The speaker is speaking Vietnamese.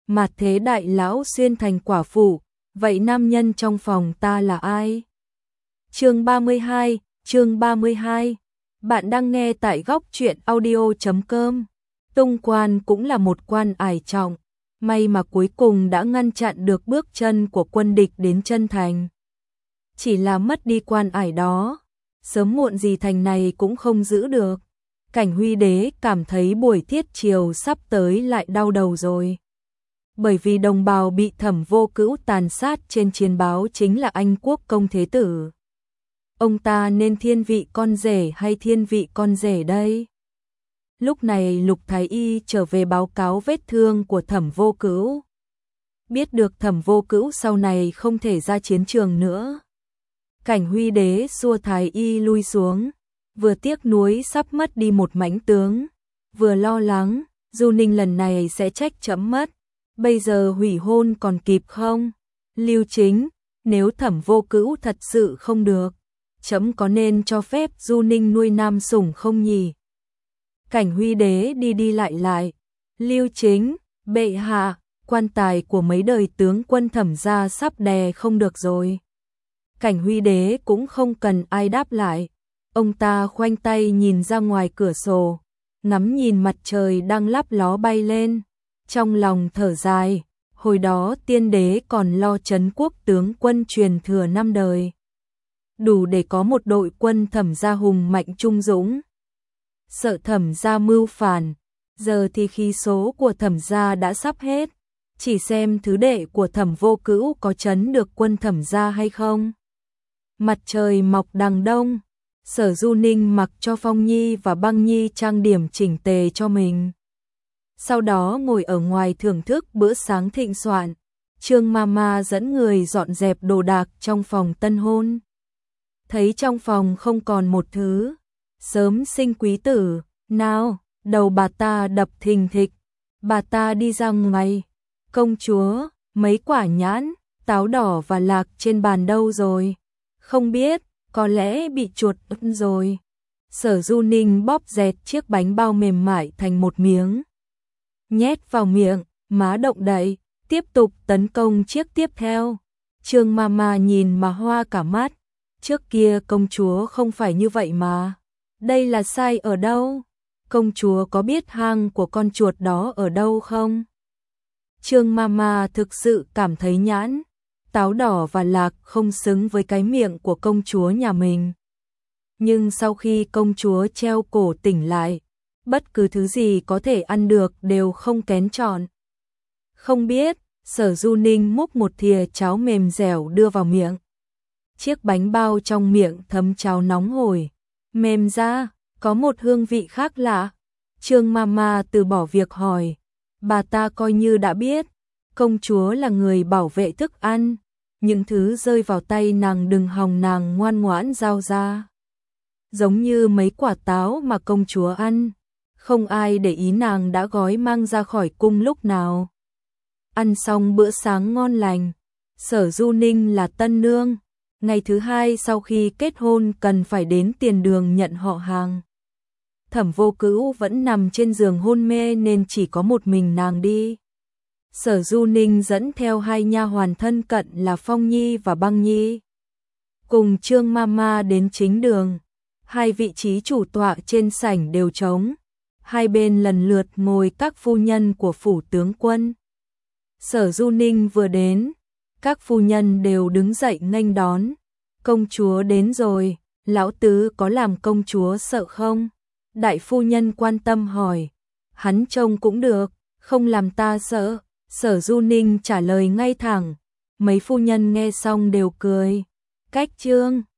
mà thế đại lão xuyên thành quả phụ, vậy nam nhân trong phòng ta là ai? Chương 32. Bạn đang nghe tại góc truyện audio.com. Tung Quan cũng là một quan ải trọng, may mà cuối cùng đã ngăn chặn được bước chân của quân địch đến chân thành. Chỉ là mất đi quan ải đó, sớm muộn gì thành này cũng không giữ được. Cảnh Huy Đế cảm thấy buổi thiết triều sắp tới lại đau đầu rồi. Bởi vì đồng bào bị Thẩm Vô Cữu tàn sát trên chiến báo chính là Anh Quốc công thế tử. Ông ta nên thiên vị con rể hay thiên vị con rể đây? Lúc này Lục Thái Y trở về báo cáo vết thương của Thẩm Vô Cữu. Biết được Thẩm Vô Cữu sau này không thể ra chiến trường nữa. Cảnh Huy Đế xua Thái Y lui xuống, vừa tiếc nuối sắp mất đi một mãnh tướng, vừa lo lắng, Du Ninh lần này sẽ trách chấm mất. Bây giờ hủy hôn còn kịp không? Lưu Chính, nếu Thẩm Vô Cữu thật sự không được, chấm có nên cho phép Du Ninh nuôi nam sủng không nhỉ? Cảnh Huy Đế đi lại. Lưu Chính, bệ hạ, quan tài của mấy đời tướng quân Thẩm gia sắp đè không được rồi. Cảnh Huy Đế cũng không cần ai đáp lại. Ông ta khoanh tay nhìn ra ngoài cửa sổ, ngắm nhìn mặt trời đang lấp ló bay lên. Trong lòng thở dài, hồi đó tiên đế còn lo trấn quốc tướng quân truyền thừa 5 đời. Đủ để có một đội quân Thẩm gia hùng mạnh trung dũng. Sợ Thẩm gia mưu phản, giờ thì khí số của Thẩm gia đã sắp hết. Chỉ xem thứ đệ của Thẩm Vô Cữu có trấn được quân Thẩm gia hay không. Mặt trời mọc đằng đông, Sở Du Ninh mặc cho Phong Nhi và Băng Nhi trang điểm chỉnh tề cho mình. Sau đó ngồi ở ngoài thưởng thức bữa sáng thịnh soạn. Trương Mama dẫn người dọn dẹp đồ đạc trong phòng tân hôn. Thấy trong phòng không còn một thứ, sớm sinh quý tử, nào, đầu bà ta đập thình thịch. Bà ta đi ra ngoài, công chúa, mấy quả nhãn, táo đỏ và lạc trên bàn đâu rồi? Không biết, có lẽ bị chuột ức rồi. Sở Du Ninh bóp dẹt chiếc bánh bao mềm mại thành một miếng, nhét vào miệng, má động đậy, tiếp tục tấn công chiếc tiếp theo. Trương Mama nhìn mà hoa cả mắt. Trước kia công chúa không phải như vậy mà. Đây là sai ở đâu? Công chúa có biết hang của con chuột đó ở đâu không? Trương Mama thực sự cảm thấy nhãn, táo đỏ và lạc không xứng với cái miệng của công chúa nhà mình. Nhưng sau khi công chúa treo cổ tỉnh lại, bất cứ thứ gì có thể ăn được đều không kén chọn. Không biết, Sở Du Ninh múc một thìa cháo mềm dẻo đưa vào miệng. Chiếc bánh bao trong miệng thấm cháo nóng hổi, mềm ra, có một hương vị khác lạ. Trương Mama từ bỏ việc hỏi, bà ta coi như đã biết, công chúa là người bảo vệ thức ăn, những thứ rơi vào tay nàng đừng hòng nàng ngoan ngoãn giao ra. Giống như mấy quả táo mà công chúa ăn, không ai để ý nàng đã gói mang ra khỏi cung lúc nào. Ăn xong bữa sáng ngon lành, Sở Du Ninh là tân nương, ngày thứ hai sau khi kết hôn cần phải đến tiền đường nhận họ hàng. Thẩm Vô Cữu vẫn nằm trên giường hôn mê nên chỉ có một mình nàng đi. Sở Du Ninh dẫn theo hai nha hoàn thân cận là Phong Nhi và Băng Nhi, cùng Trương Mama đến chính đường. Hai vị trí chủ tọa trên sảnh đều trống, hai bên lần lượt ngồi các phu nhân của phủ tướng quân. Sở Du Ninh vừa đến, các phu nhân đều đứng dậy nghênh đón. Công chúa đến rồi, lão tứ có làm công chúa sợ không? Đại phu nhân quan tâm hỏi. Hắn trông cũng được, không làm ta sợ. Sở Du Ninh trả lời ngay thẳng. Mấy phu nhân nghe xong đều cười. Cách Trương